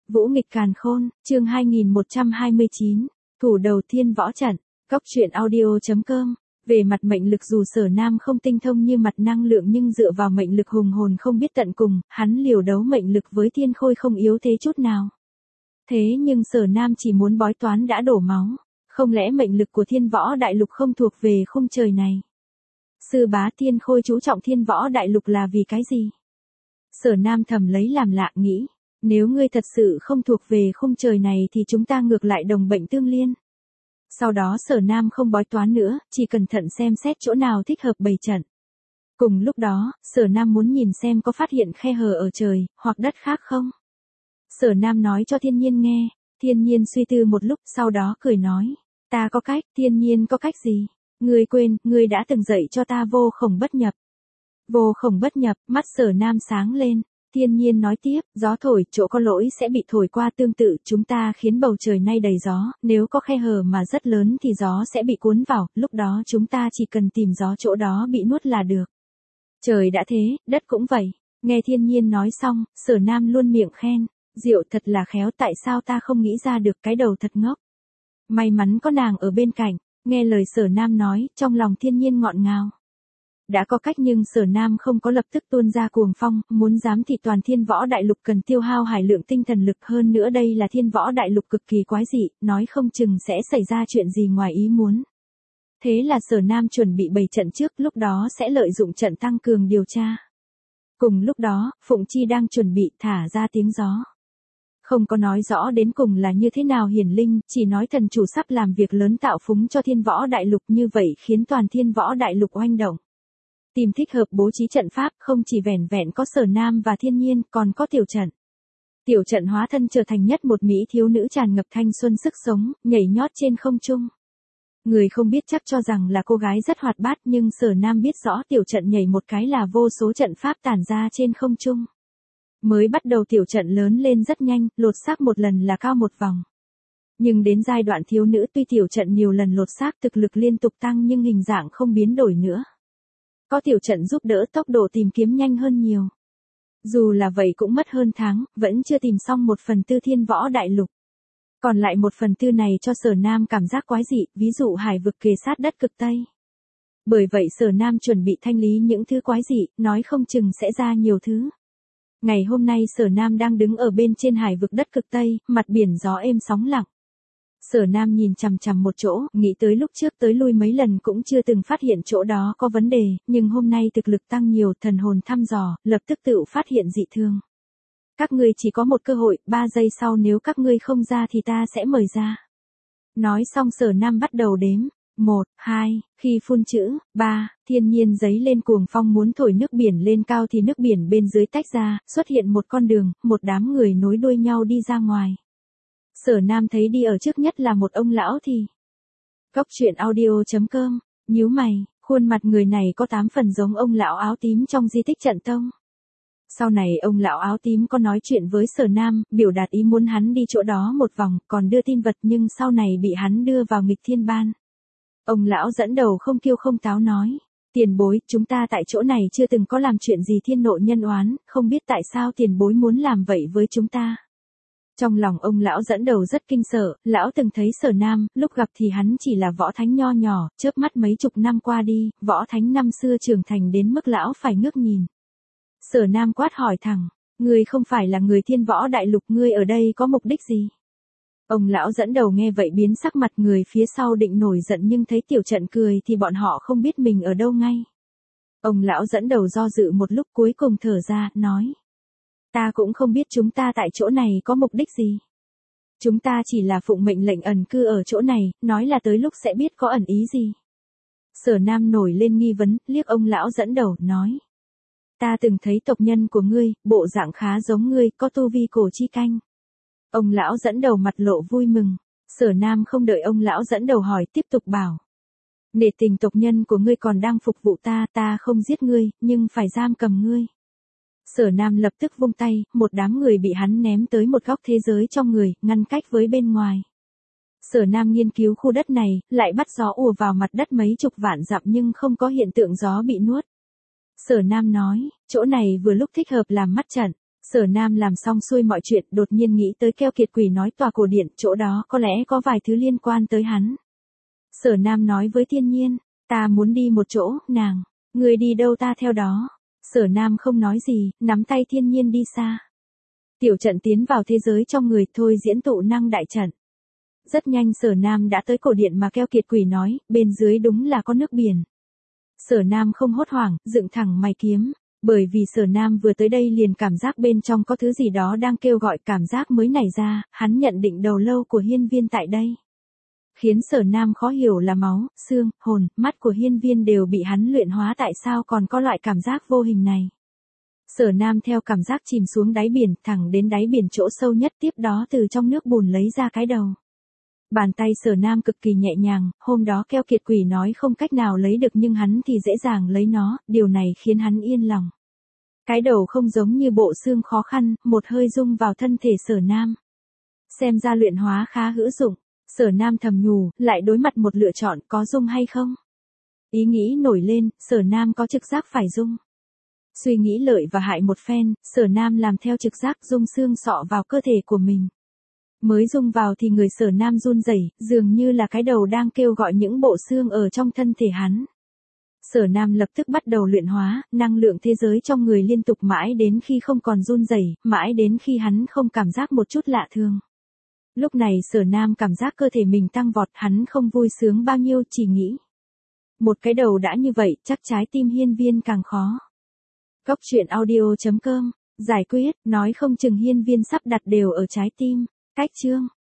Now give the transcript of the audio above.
Vũ nghịch càn khôn, chương 2129, thủ đầu thiên võ trận, góc truyện audio.com. Về mặt mệnh lực dù Sở Nam không tinh thông như mặt năng lượng nhưng dựa vào mệnh lực hùng hồn không biết tận cùng, hắn liều đấu mệnh lực với thiên khôi không yếu thế chút nào. Thế nhưng Sở Nam chỉ muốn bói toán đã đổ máu, không lẽ mệnh lực của thiên võ đại lục không thuộc về khung trời này? Sư bá thiên khôi chú trọng thiên võ đại lục là vì cái gì? Sở Nam thầm lấy làm lạ nghĩ, nếu ngươi thật sự không thuộc về khung trời này thì chúng ta ngược lại đồng bệnh tương liên. Sau đó Sở Nam không bói toán nữa, chỉ cẩn thận xem xét chỗ nào thích hợp bày trận. Cùng lúc đó, Sở Nam muốn nhìn xem có phát hiện khe hở ở trời, hoặc đất khác không. Sở Nam nói cho Thiên Nhiên nghe, Thiên Nhiên suy tư một lúc sau đó cười nói, ta có cách. Thiên Nhiên có cách gì? Ngươi quên, ngươi đã từng dạy cho ta vô khổng bất nhập. Vô khổng bất nhập, mắt Sở Nam sáng lên. Thiên Nhiên nói tiếp, gió thổi, chỗ có lỗi sẽ bị thổi qua, tương tự chúng ta khiến bầu trời nay đầy gió, nếu có khe hở mà rất lớn thì gió sẽ bị cuốn vào, lúc đó chúng ta chỉ cần tìm gió chỗ đó bị nuốt là được. Trời đã thế, đất cũng vậy. Nghe Thiên Nhiên nói xong, Sở Nam luôn miệng khen, diệu thật là khéo, tại sao ta không nghĩ ra được, cái đầu thật ngốc. May mắn có nàng ở bên cạnh. Nghe lời Sở Nam nói, trong lòng Thiên Nhiên ngọt ngào. Đã có cách nhưng Sở Nam không có lập tức tuôn ra cuồng phong, muốn dám thì toàn thiên võ đại lục cần tiêu hao hải lượng tinh thần lực, hơn nữa đây là thiên võ đại lục cực kỳ quái dị, nói không chừng sẽ xảy ra chuyện gì ngoài ý muốn. Thế là Sở Nam chuẩn bị bày trận trước, lúc đó sẽ lợi dụng trận tăng cường điều tra. Cùng lúc đó, Phụng Chi đang chuẩn bị thả ra tiếng gió. Không có nói rõ đến cùng là như thế nào hiển linh, chỉ nói thần chủ sắp làm việc lớn tạo phúng cho thiên võ đại lục, như vậy khiến toàn thiên võ đại lục oanh động. Tìm thích hợp bố trí trận pháp, không chỉ vẻn vẹn có Sở Nam và Thiên Nhiên, còn có tiểu trận. Tiểu trận hóa thân trở thành nhất một mỹ thiếu nữ tràn ngập thanh xuân sức sống, nhảy nhót trên không trung. Người không biết chắc cho rằng là cô gái rất hoạt bát, nhưng Sở Nam biết rõ tiểu trận nhảy một cái là vô số trận pháp tản ra trên không trung. Mới bắt đầu tiểu trận lớn lên rất nhanh, lột xác một lần là cao một vòng. Nhưng đến giai đoạn thiếu nữ tuy tiểu trận nhiều lần lột xác thực lực liên tục tăng nhưng hình dạng không biến đổi nữa. Có tiểu trận giúp đỡ tốc độ tìm kiếm nhanh hơn nhiều. Dù là vậy cũng mất hơn tháng, vẫn chưa tìm xong 1/4 thiên võ đại lục. Còn lại 1/4 này cho Sở Nam cảm giác quái dị, ví dụ hải vực kề sát đất cực Tây. Bởi vậy Sở Nam chuẩn bị thanh lý những thứ quái dị, nói không chừng sẽ ra nhiều thứ. Ngày hôm nay Sở Nam đang đứng ở bên trên hải vực đất cực Tây, mặt biển gió êm sóng lặng. Sở Nam nhìn chằm chằm một chỗ, nghĩ tới lúc trước tới lui mấy lần cũng chưa từng phát hiện chỗ đó có vấn đề, nhưng hôm nay thực lực tăng nhiều, thần hồn thăm dò, lập tức tự phát hiện dị thường. Các ngươi chỉ có một cơ hội, 3 giây sau nếu các ngươi không ra thì ta sẽ mời ra. Nói xong Sở Nam bắt đầu đếm. 1, 2, khi phun chữ, 3, Thiên Nhiên giấy lên cuồng phong muốn thổi nước biển lên cao thì nước biển bên dưới tách ra, xuất hiện một con đường, một đám người nối đuôi nhau đi ra ngoài. Sở Nam thấy đi ở trước nhất là một ông lão thì. Góc truyện audio.com, nhíu mày, khuôn mặt người này có 8 phần giống ông lão áo tím trong di tích trận tông. Sau này ông lão áo tím có nói chuyện với Sở Nam, biểu đạt ý muốn hắn đi chỗ đó một vòng, còn đưa tin vật nhưng sau này bị hắn đưa vào nghịch thiên ban. Ông lão dẫn đầu không kiêu không táo nói, tiền bối, chúng ta tại chỗ này chưa từng có làm chuyện gì thiên nộ nhân oán, không biết tại sao tiền bối muốn làm vậy với chúng ta. Trong lòng ông lão dẫn đầu rất kinh sợ, lão từng thấy Sở Nam, lúc gặp thì hắn chỉ là võ thánh nho nhỏ, chớp mắt mấy chục năm qua đi, võ thánh năm xưa trưởng thành đến mức lão phải ngước nhìn. Sở Nam quát hỏi thẳng, ngươi không phải là người thiên võ đại lục, ngươi ở đây có mục đích gì? Ông lão dẫn đầu nghe vậy biến sắc mặt, người phía sau định nổi giận nhưng thấy tiểu trận cười thì bọn họ không biết mình ở đâu ngay. Ông lão dẫn đầu do dự một lúc cuối cùng thở ra, nói. Ta cũng không biết chúng ta tại chỗ này có mục đích gì. Chúng ta chỉ là phụng mệnh lệnh ẩn cư ở chỗ này, nói là tới lúc sẽ biết có ẩn ý gì. Sở Nam nổi lên nghi vấn, liếc ông lão dẫn đầu, nói. Ta từng thấy tộc nhân của ngươi, bộ dạng khá giống ngươi, có tu vi cổ chi canh. Ông lão dẫn đầu mặt lộ vui mừng. Sở Nam không đợi ông lão dẫn đầu hỏi, tiếp tục bảo. Nể tình tộc nhân của ngươi còn đang phục vụ ta, ta không giết ngươi, nhưng phải giam cầm ngươi. Sở Nam lập tức vung tay, một đám người bị hắn ném tới một góc thế giới trong người, ngăn cách với bên ngoài. Sở Nam nghiên cứu khu đất này, lại bắt gió ùa vào mặt đất mấy chục vạn dặm nhưng không có hiện tượng gió bị nuốt. Sở Nam nói, chỗ này vừa lúc thích hợp làm mắt trận. Sở Nam làm xong xuôi mọi chuyện, đột nhiên nghĩ tới keo kiệt quỷ nói tòa cổ điện, chỗ đó có lẽ có vài thứ liên quan tới hắn. Sở Nam nói với Thiên Nhiên, ta muốn đi một chỗ, nàng, người đi đâu ta theo đó. Sở Nam không nói gì, nắm tay Thiên Nhiên đi xa. Tiểu trận tiến vào thế giới trong người, thôi diễn tụ năng đại trận. Rất nhanh Sở Nam đã tới cổ điện mà keo kiệt quỷ nói, bên dưới đúng là có nước biển. Sở Nam không hốt hoảng, dựng thẳng mày kiếm. Bởi vì Sở Nam vừa tới đây liền cảm giác bên trong có thứ gì đó đang kêu gọi, cảm giác mới nảy ra, hắn nhận định đầu lâu của Hiên Viên tại đây. Khiến Sở Nam khó hiểu là máu, xương, hồn, mắt của Hiên Viên đều bị hắn luyện hóa, tại sao còn có loại cảm giác vô hình này. Sở Nam theo cảm giác chìm xuống đáy biển, thẳng đến đáy biển chỗ sâu nhất, tiếp đó từ trong nước bùn lấy ra cái đầu. Bàn tay Sở Nam cực kỳ nhẹ nhàng, hôm đó keo kiệt quỷ nói không cách nào lấy được nhưng hắn thì dễ dàng lấy nó, điều này khiến hắn yên lòng. Cái đầu không giống như bộ xương khó khăn, một hơi dung vào thân thể Sở Nam. Xem ra luyện hóa khá hữu dụng, Sở Nam thầm nhủ, lại đối mặt một lựa chọn, có dung hay không? Ý nghĩ nổi lên, Sở Nam có trực giác phải dung. Suy nghĩ lợi và hại một phen, Sở Nam làm theo trực giác dung xương sọ vào cơ thể của mình. Mới dung vào thì người Sở Nam run rẩy, dường như là cái đầu đang kêu gọi những bộ xương ở trong thân thể hắn. Sở Nam lập tức bắt đầu luyện hóa, năng lượng thế giới trong người liên tục mãi đến khi không còn run rẩy, mãi đến khi hắn không cảm giác một chút lạ thường. Lúc này Sở Nam cảm giác cơ thể mình tăng vọt, hắn không vui sướng bao nhiêu, chỉ nghĩ. Một cái đầu đã như vậy, chắc trái tim Hiên Viên càng khó. Góc truyện audio.com, giải quyết, nói không chừng Hiên Viên sắp đặt đều ở trái tim. Cách chương.